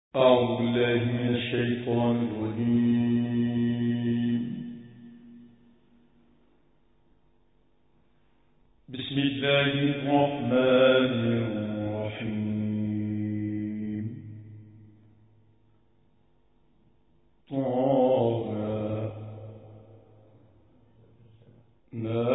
أعوذ بالله من الشيطان الرجيم. بسم الله الرحمن الرحيم. طه ما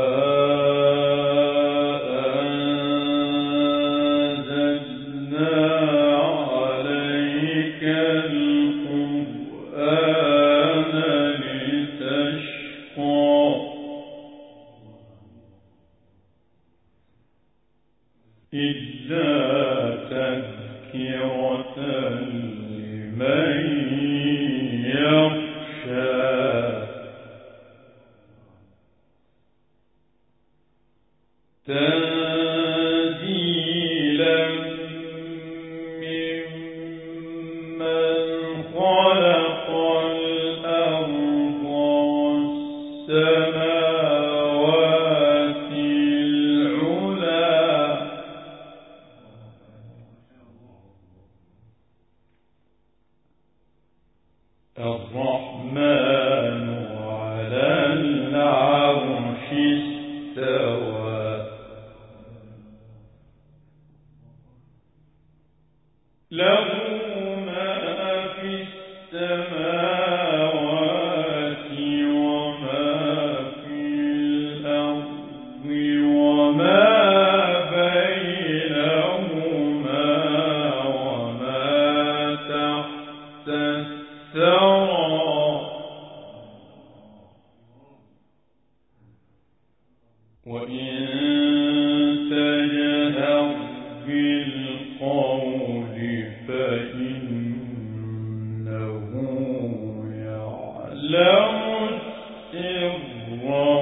الرحمن على العرش استوى له ما في السماوات وما في الأرض وما بينهما وما تحت الثرى وإن تجهر بالقول فإنه يعلم السر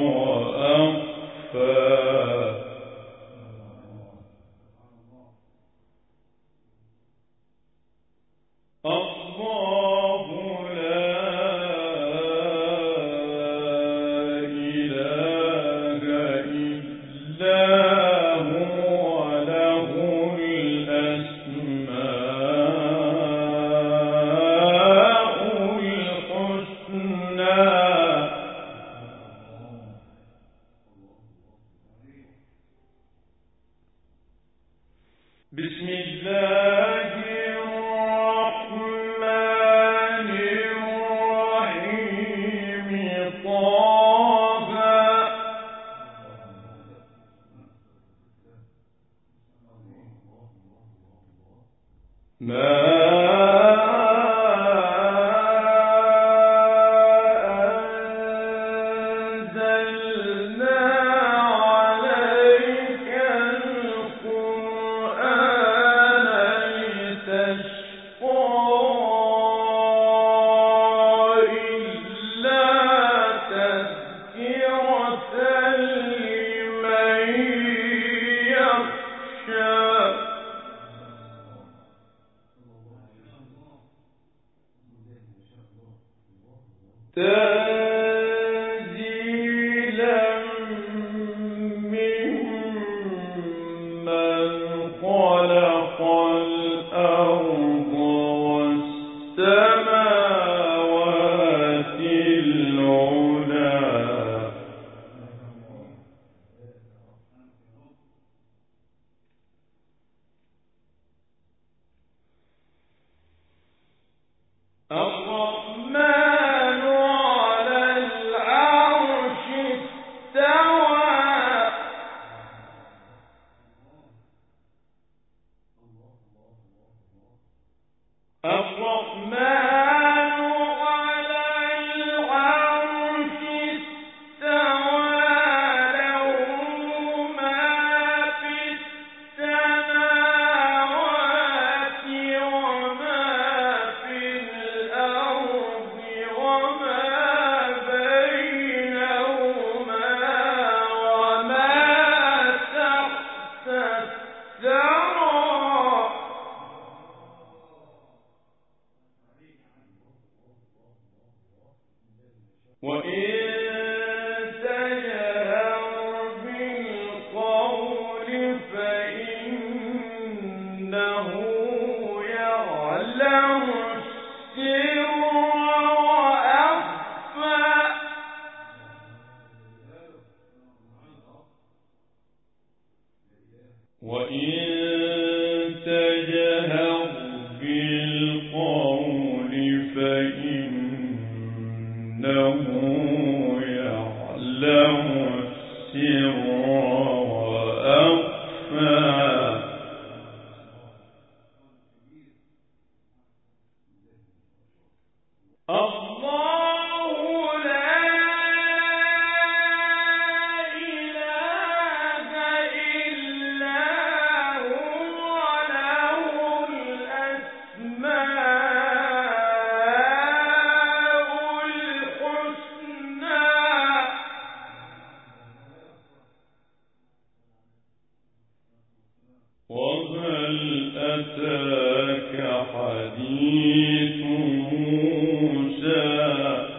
وأخفى الله لا إله إلا هو له الأسماء الحسنى بسم الله الرحمن الرحيم طه ما أنزلنا عليك القرآن لتشقى إلا تذكرة لمن يخشى تنزيلا ممن خلق الأرض والسماوات العلى الرحمن على العرش استوى الرحمن على العرش استوى له ما في السماوات وما في الأرض وما بينهما وما تحت الثرى وإن تجهر بالقول فإنه يعلم أتاك حديث موسى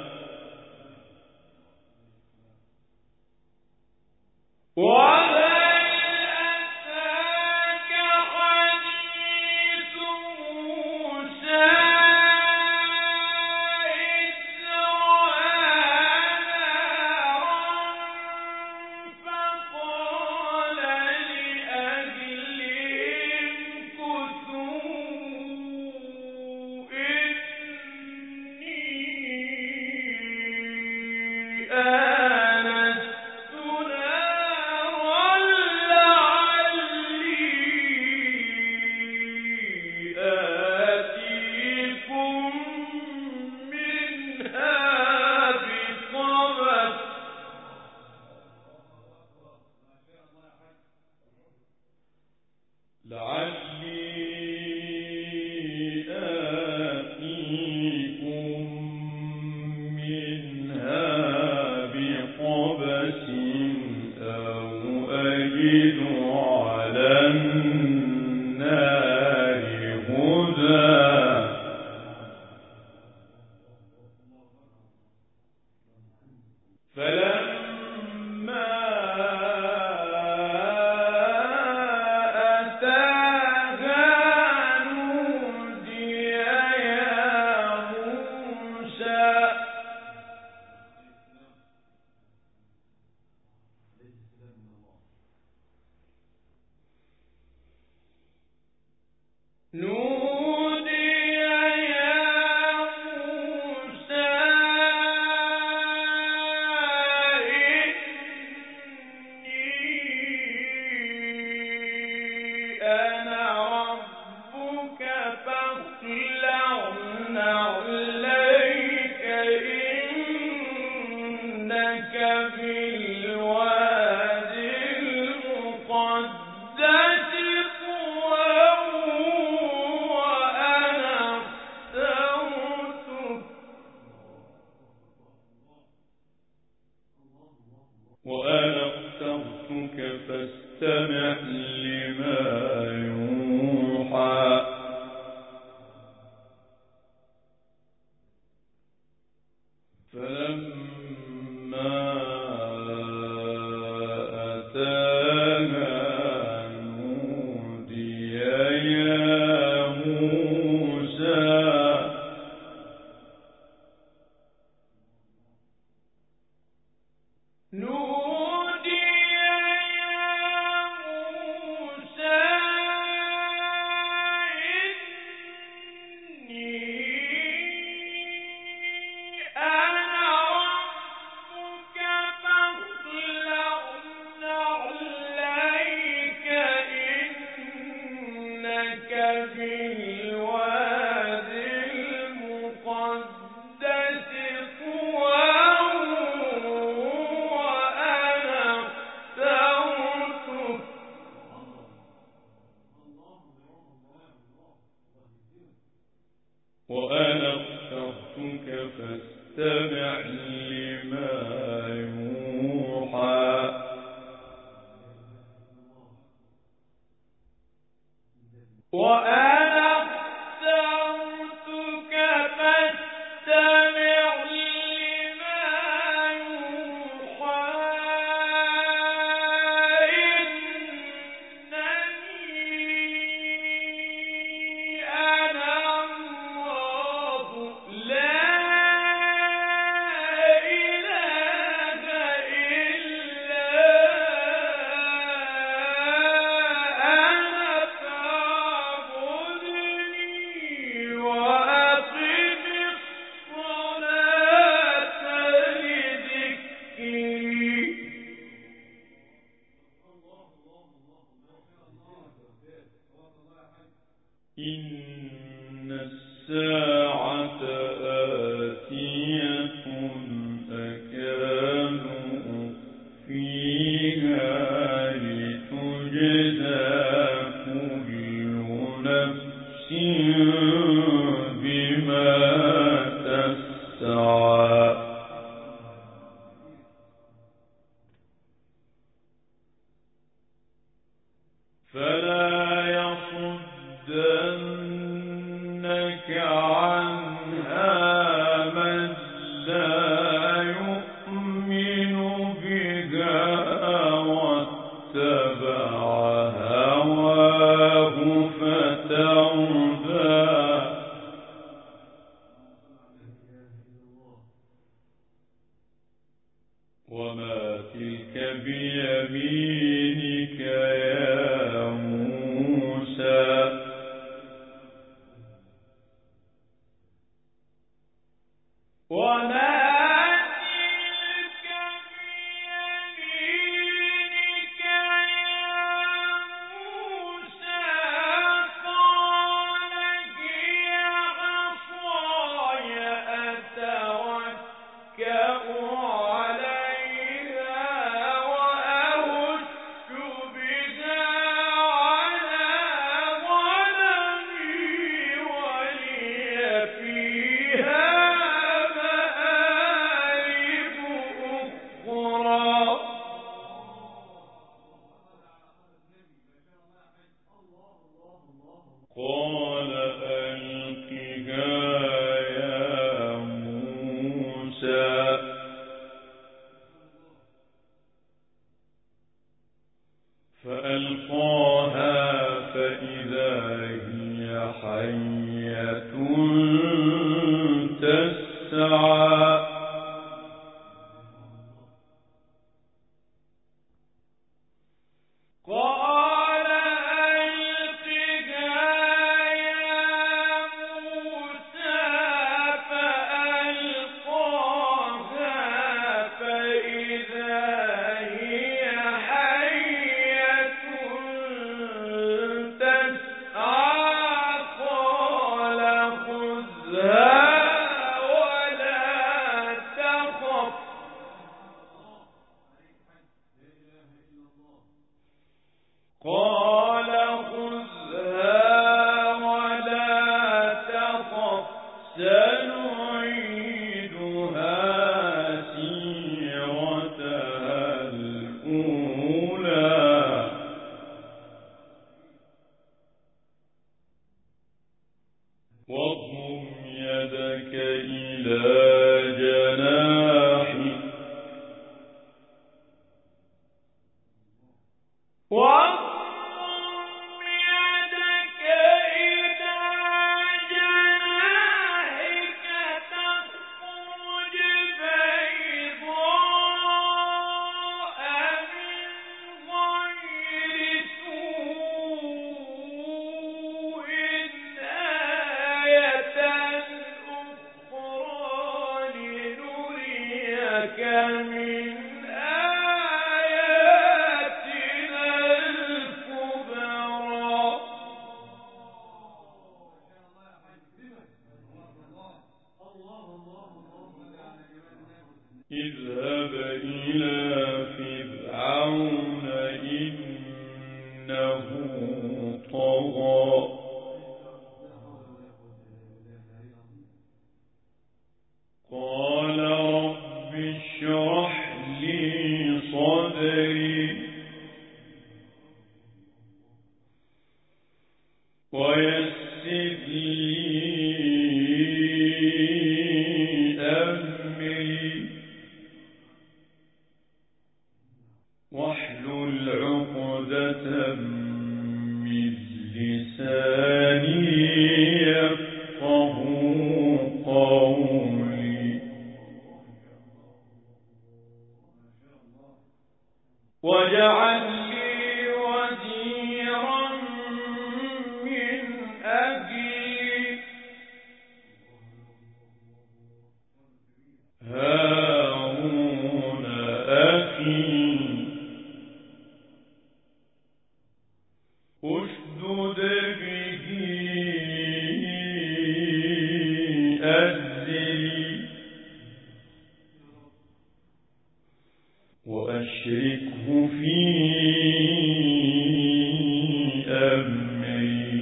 وأنا اخترتك فاستمع لما يوحى فلما أتاها نودي يا موسى وأنا اخترتك فاستمع لما يوحى وأنا اخترتك فاستمع لما يوحى إنني أنا الله لا إله إلا أنا فاعبدني وأقم الصلاة لذكري إن الساعة آتية أكاد أخفيها لتجزى كل نفس بما تسعى فلا يصدنك عنها من لا يؤمن بها واتبع هواه فتردى وما تلك بيمينك يا موسى وما تلك بيمينك يا موسى قال هي عصاي أتوكأ عليها وأهش بها على غنمي ولي فيها مآرب أخرى قال ألقها يا موسى فألقاها فإذا هي حية تسعى قال ألقها يا موسى فألقاها فإذا هي حية تسعى قال خذها ولا تخف قال خذها ولا تخف سنعيدها سيرتها الأولى واضم يدك إلى جناحك واضم يدك إلى جناحك تخرج بيضاء من غير سوء آية أخرى لنريك من آياتنا الكبرى اذهب إلى فرعون إنه طغى قال رب اشرح لي صدري ويسر لي أمري واحلل عقدة من لساني يفقه قولي واجعل لي وزيرا من أهلي هارون أخي اشدد به أزري وأشركه في أمري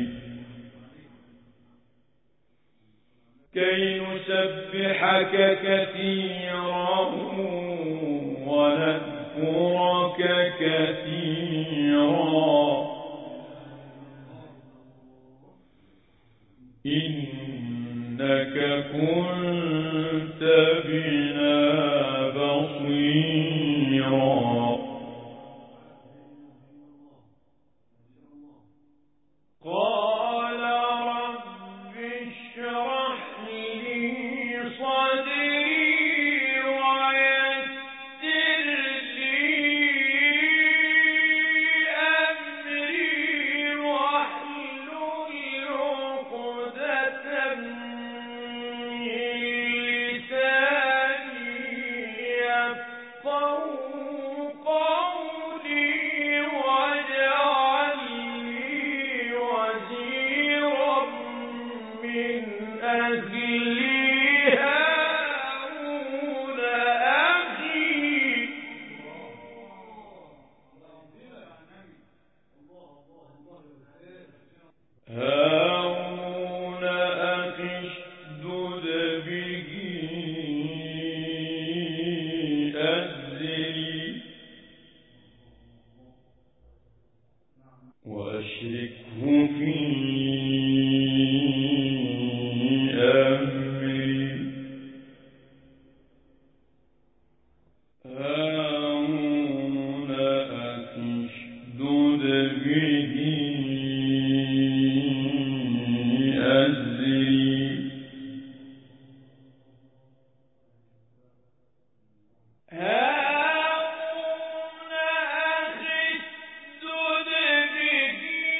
كي نسبحك كثيرا ونذكرك كثيرا إنك كنت بنا بصيرا قال رب اشرح لي صدري ويسر لي أمري واحلل عقدة من لساني يفقهوا قولي واجعل لي وزيرا من أهلي هارون أخي اشدد به أزري وأشركه في أمري هارون أخي اشدد به أزري هارون أخي اشدد به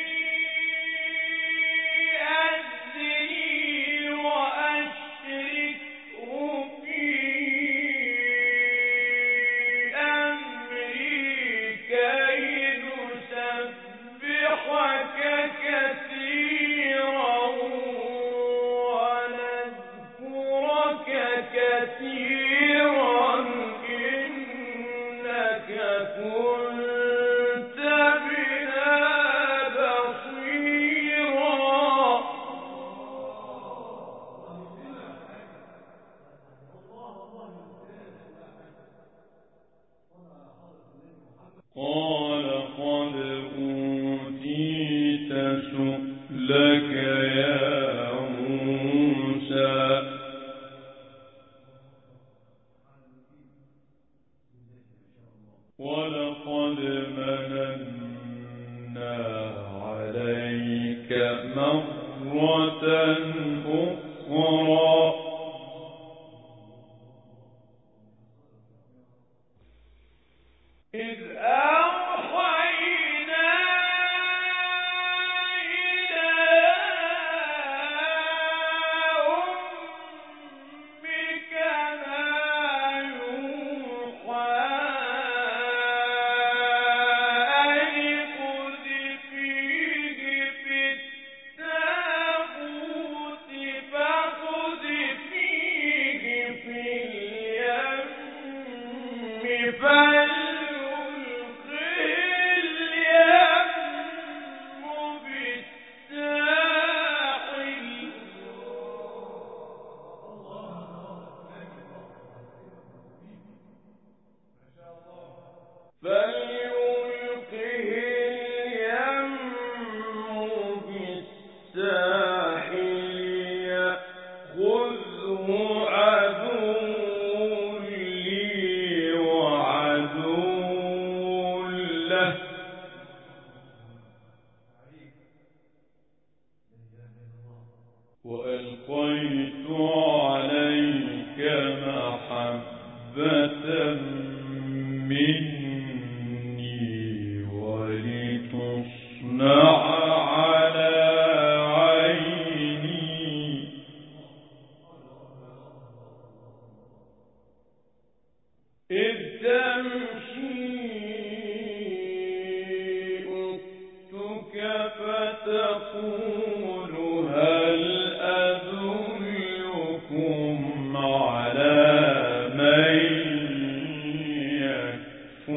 أزري وأشركه في أمري كي نسبحك كثيرا ونذكرك كثيرا إنك كنت بنا بصيرا قال قد أوتيت سؤلك يا موسى ولقد مننا عليك مرة أخرى إذ أوحينا إلى أمك ما يوحى أن اقذفيه في التابوت فاقذفيه في اليم فليلقه اليم بالساحل يأخذه عدو لي وعدو له وألقيت عليك محبة مني ولتصنع على عيني إذ تمشي أختك فتقول هل أدلكم على من يكفله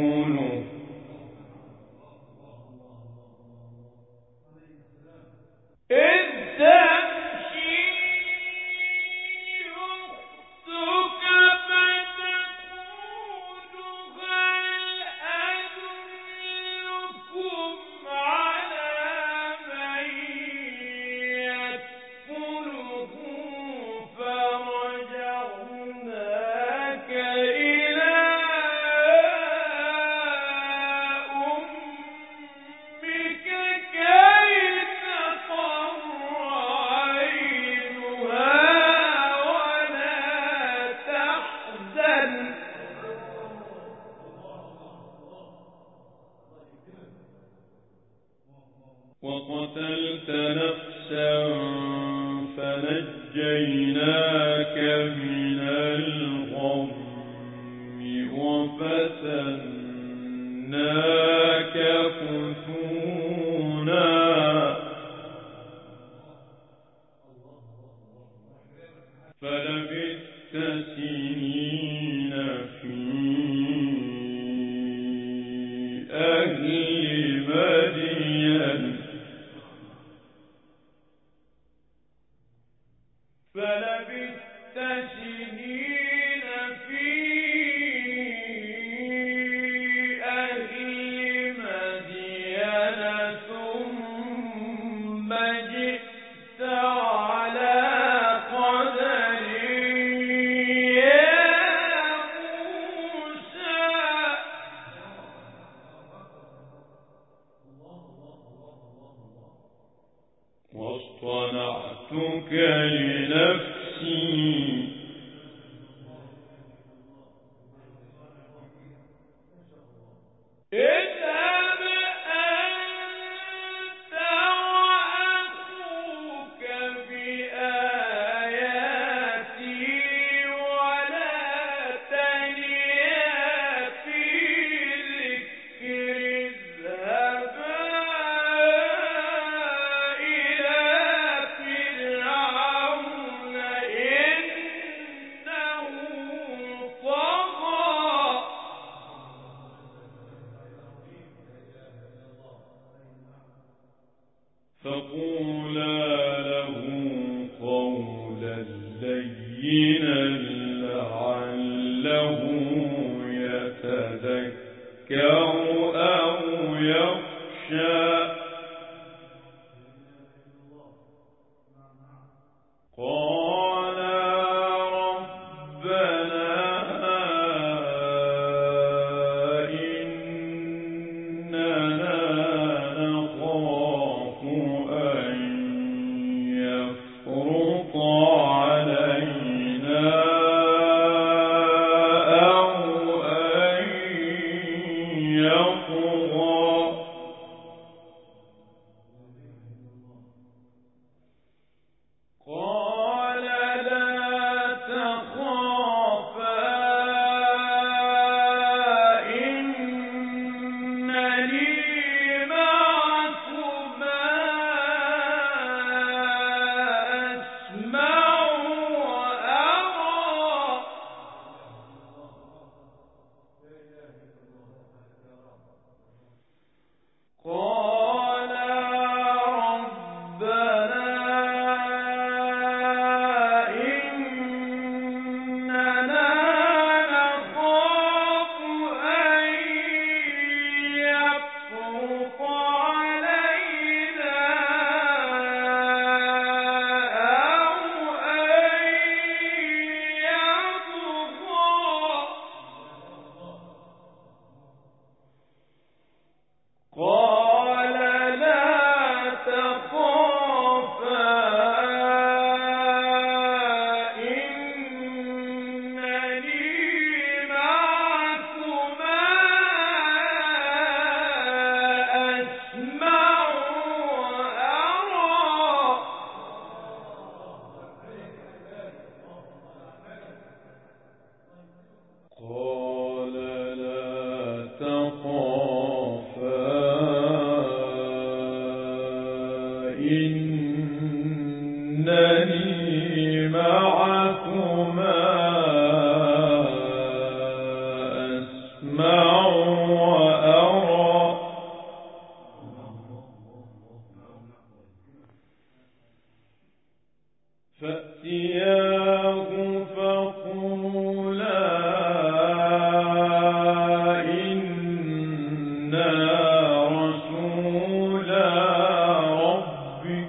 ونجيناك من الغم وفتناك فتونا فلبثت سنين في أهل مدين فلبثت سنين في أهل مدين ثم جئت على قدر يا موسى واصطنعتك لنفسي اذهب أنت وأخوك بآياتي ولا تنيا في ذكري اذهبا إلى فرعون إنه طغى فقولا له قولا لينا لعله يتذكر أو يخشى قالا ربنا إننا نخاف أن يفرط علينا أو أن يطغى قال لا تخافا إنني معكما أسمع وأرى قالا ربنا إننا نخاف أن يفرط علينا أو أن يطغى قال لا تخافا إنني معكما أسمع وأرى قال لا تخافا إنني معكما أسمع وأرى فأتياه فقولا إنا رسولا ربك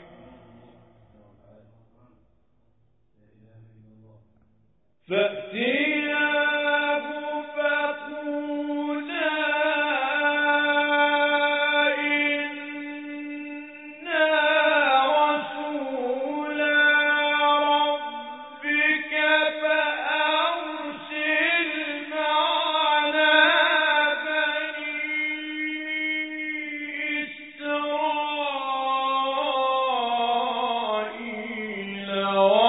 فأتياه فقولا إنا رسولا ربك فأرسل معنا بني إسرائيل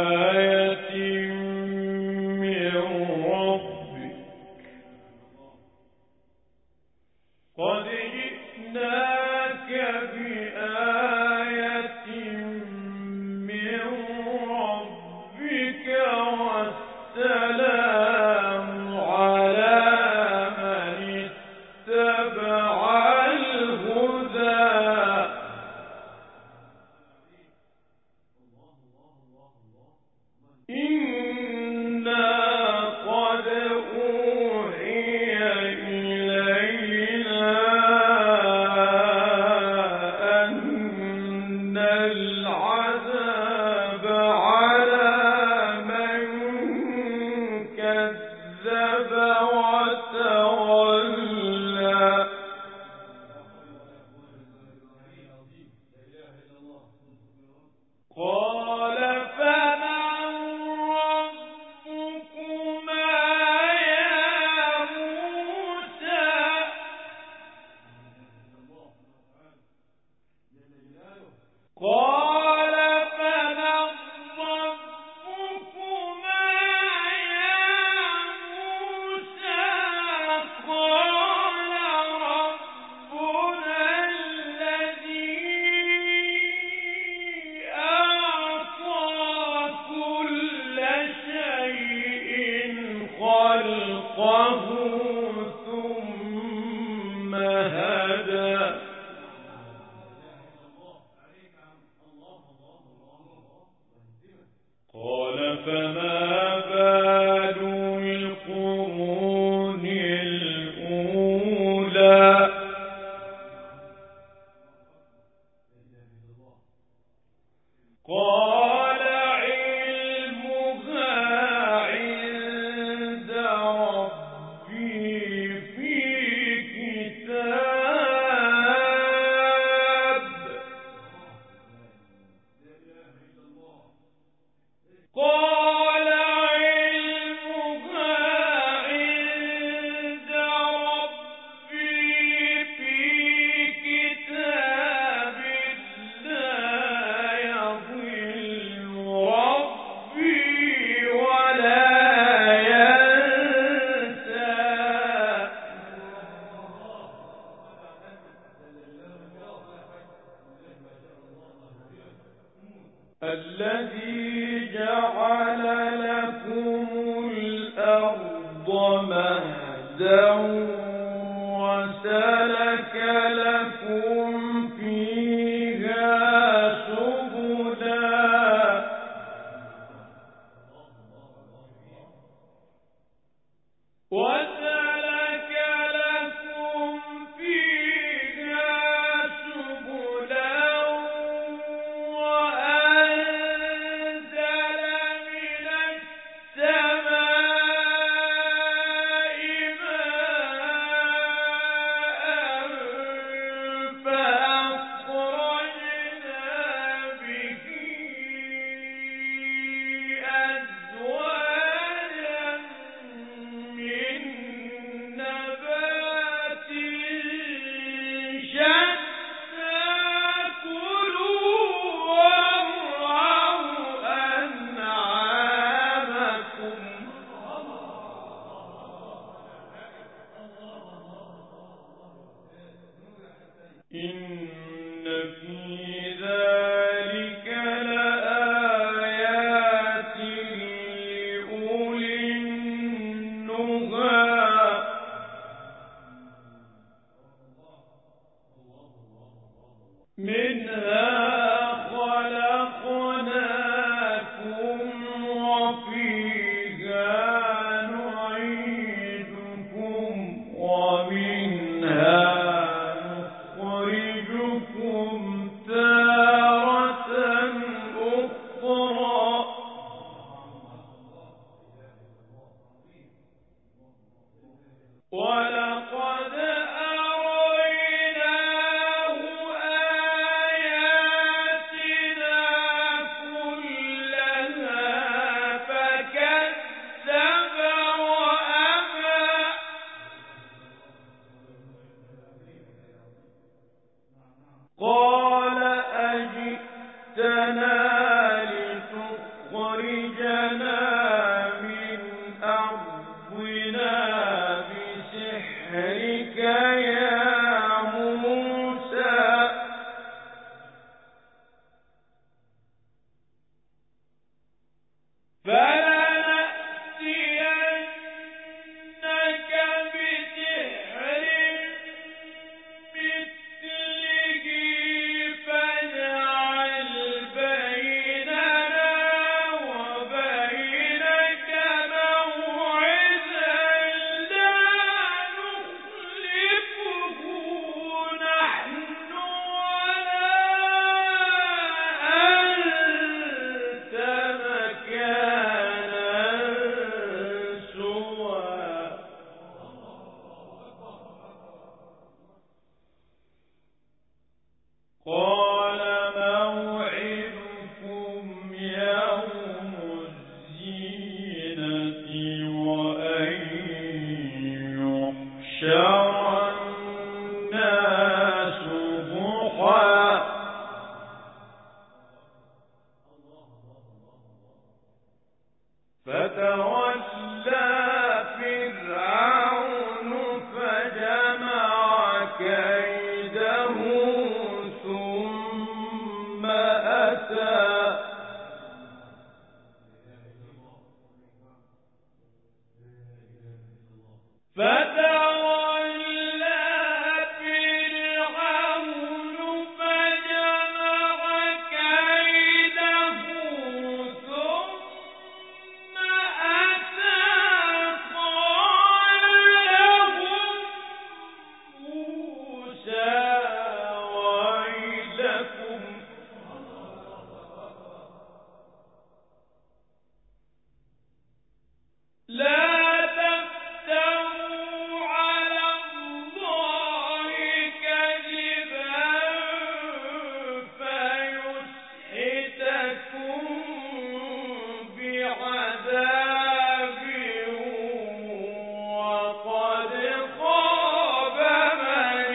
بآية من ربك قد جئناك بآية من ربك والسلام على من اتبع الهدى إنا قد أوحي إلينا أن العذاب على من كذب وتولى قال فمن ربكما يا موسى قال فمن ربكما يا موسى قال ربنا الذي أعطى كل شيء خلقه ثم هدى قال فما بال القرون الأولى قال علمها عند ربي في كتاب قال علمها عند ربي في كتاب لا يضل ربي ولا ينسى الذي جعل لكم الأرض مهدا وسلك لكم فيها سبلا وسلك لكم فيها سبلا وأنزل من السماء ماء فأخرجنا به أزواجا من نبات شتى كلوا وارعوا أنعامكم إن في ذلك لآيات لأولي النهى منها خلقناكم وفيها نعيدكم ومنها نخرجكم تارة أخرى ولقد أريناه آياتنا كلها فكذب من أرضنا بسحرك يا موسى فلنأتينك بسحر مثله فاجعل بيننا وبينك موعدا لا نخلفه نحن ولا أنت مكانا سوى قال موعدكم يوم الزينة وأن يحشر الناس ضحى فتولى فرعون فجمع كيده ثم أتى فتولى فرعون فجمع كيده ثم أتى قال لهم موسى ويلكم لا تفتروا على الله كذبا فيسحتكم بعذاب وقد خاب من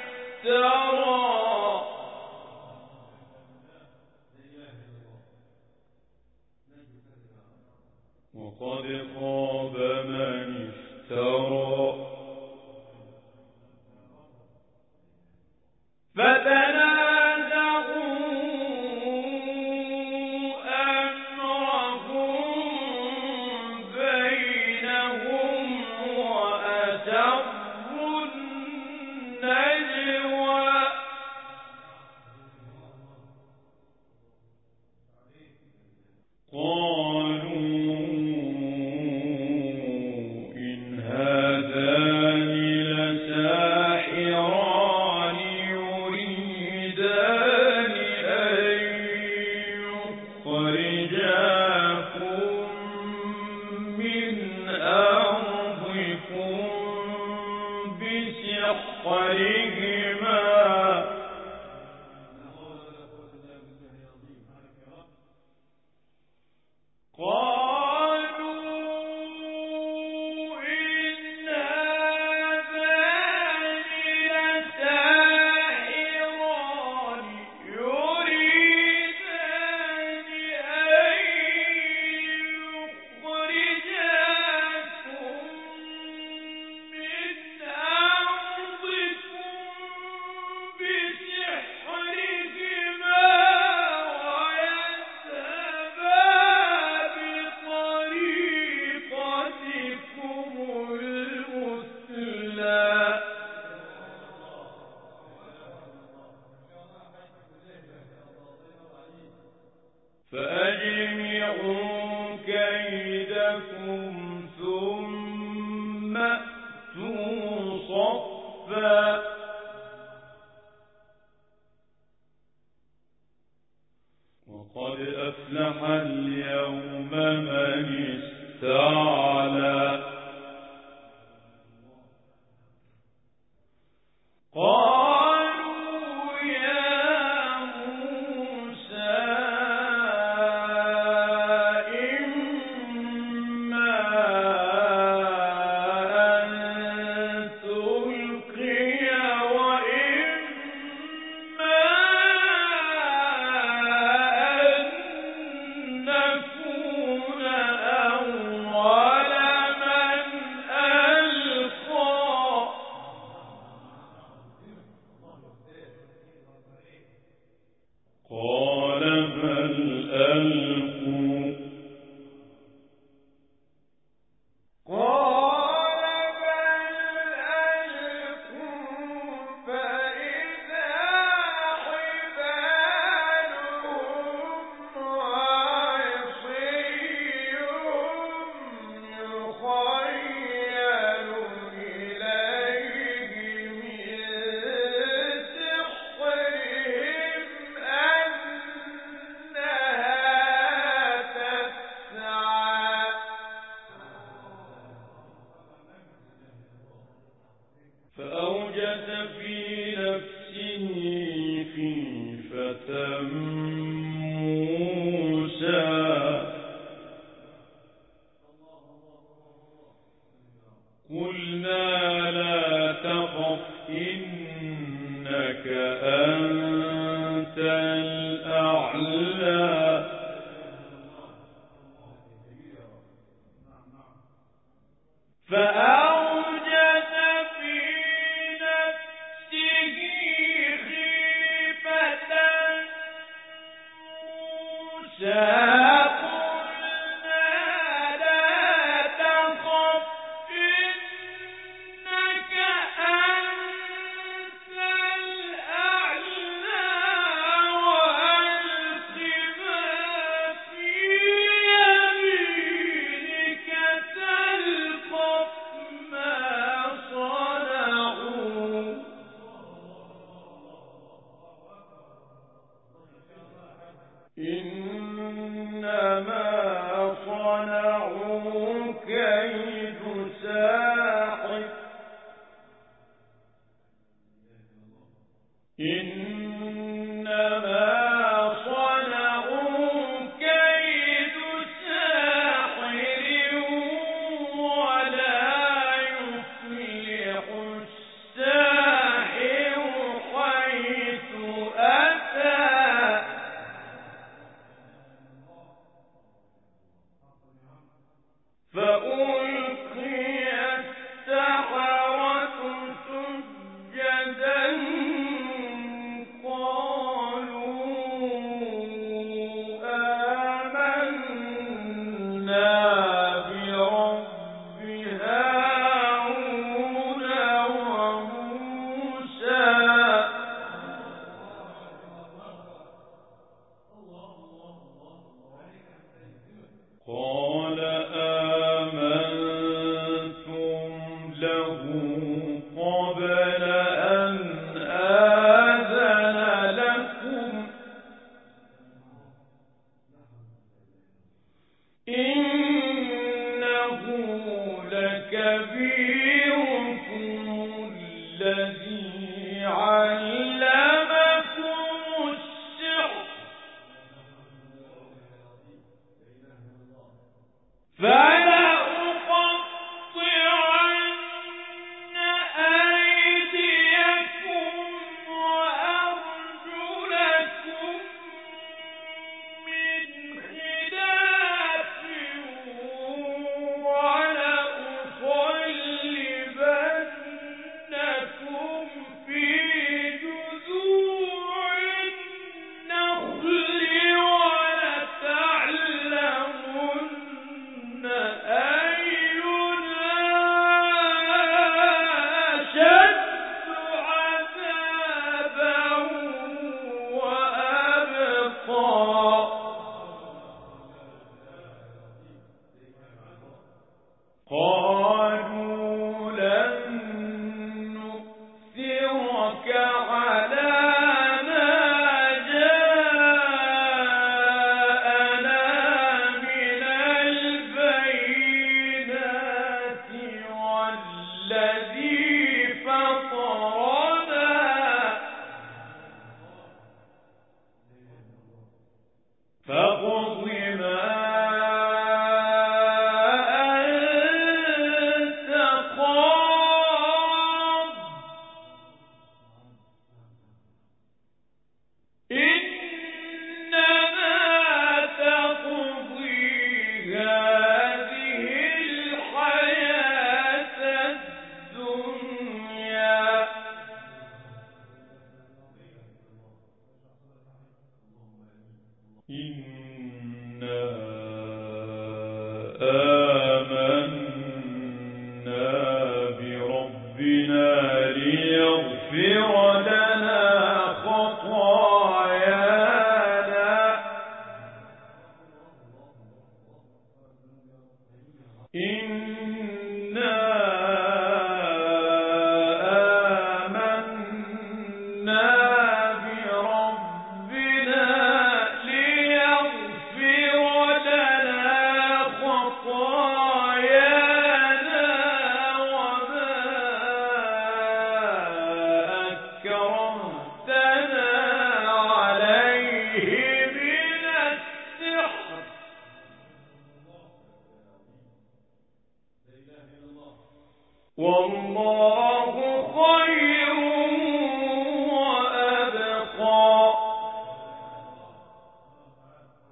افترى وقد خاب من افترى فتنازعوا أمرهم بينهم وأسروا النجوى قالوا إن هذان لساحران يريدان أن يخرجاكم من أرضكم بسحرهما قالوا إن هذان لساحران يريدان أن يخرجاكم من أرضكم بسحرهما ويذهبا بطريقتكم المثلى فأجمعوا كيدكم ثم أتوا صفا وقد أفلح اليوم من استعلى قالوا يا موسى إما أن تلقي وإما أن نكون فأوجس في نفسه خيفة موسى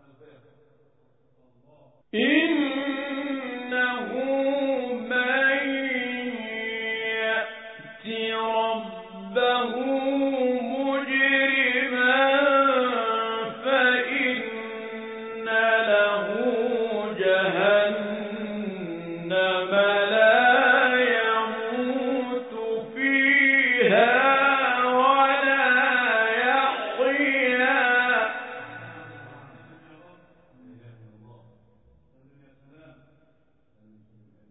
إنه من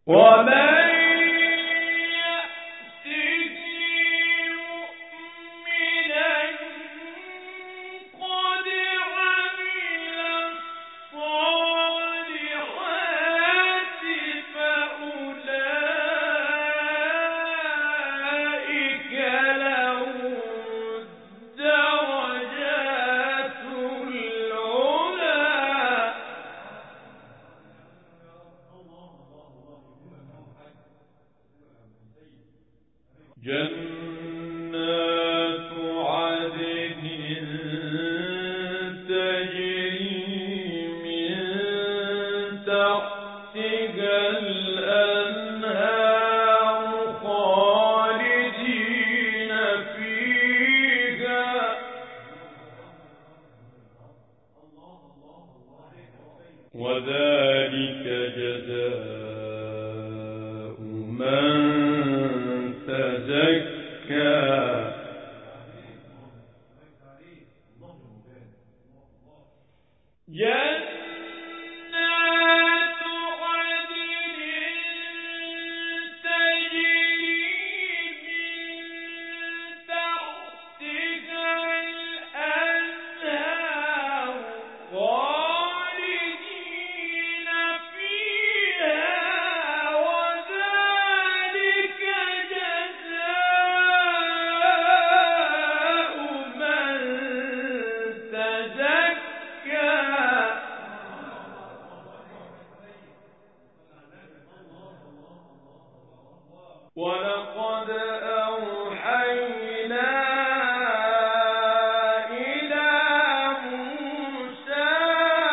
ومن جنات عدن تجري من تحتها الأنهار خالدين فيها وذلك جزاء من تزكى جنات عدن تجري من تحتها الأنهار خالدين فيها وذلك جزاء من تزكى ولقد أوحينا إلى موسى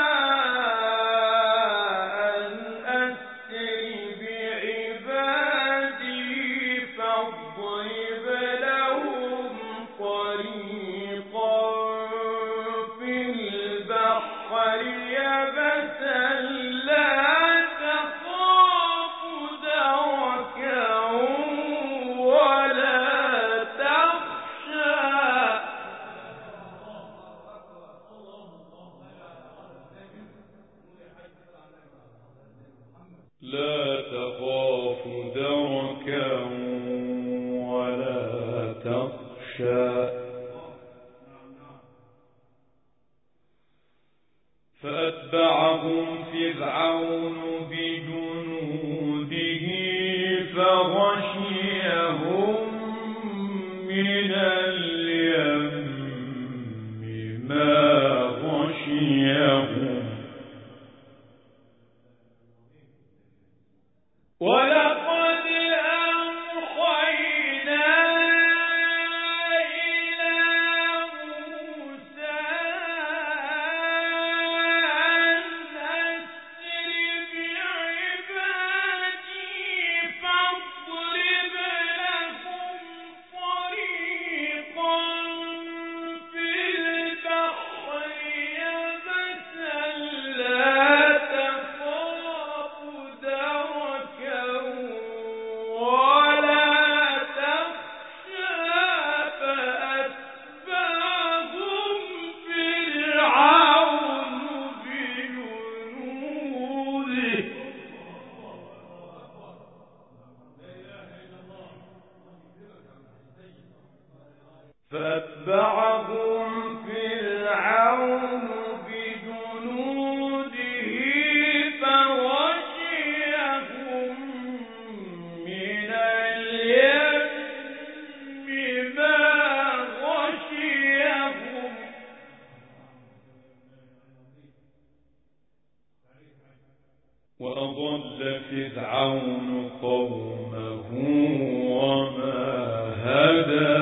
أن أسر بعبادي فاضرب لهم طريقا في البحر يبسا لا تخاف دركا ولا تخشى لا تخاف دركا ولا تخشى فأتبعهم فرعون بجنوده فغشيهم من اليم ما غشيهم ولقد أوحينا إلى موسى أن أسر بعبادي فاضرب لهم طريقا في البحر يبسا لا تخاف دركا ولا تخشى فأتبعهم فرعون بجنوده فغشيهم من اليم ما غشيهم وأضل فرعون قومه وما هدى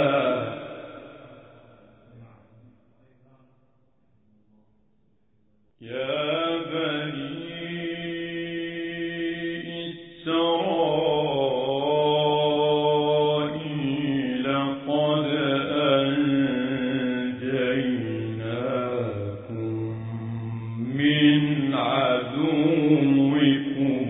يا بني إسرائيل قد أنجيناكم من عدوكم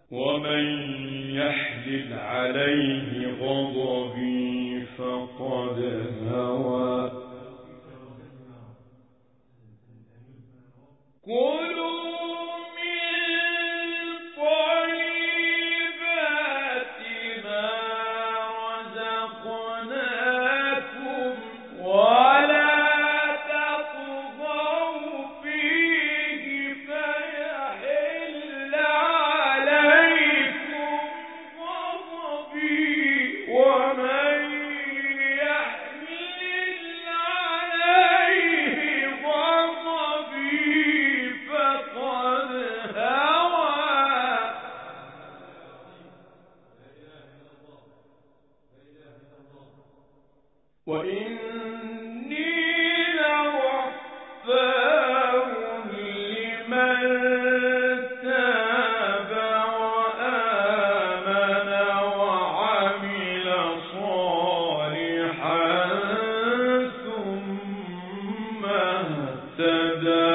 ومن يحلل عليه غضبي فقد هوى كلوا من طيبات ما رزقناكم ولا تطغوا فيه فيحل عليكم غضبي ومن يحلل عليه غضبي فقد هوى وإني لغفار لمن تاب وآمن وعمل صالحا ثم اهتدى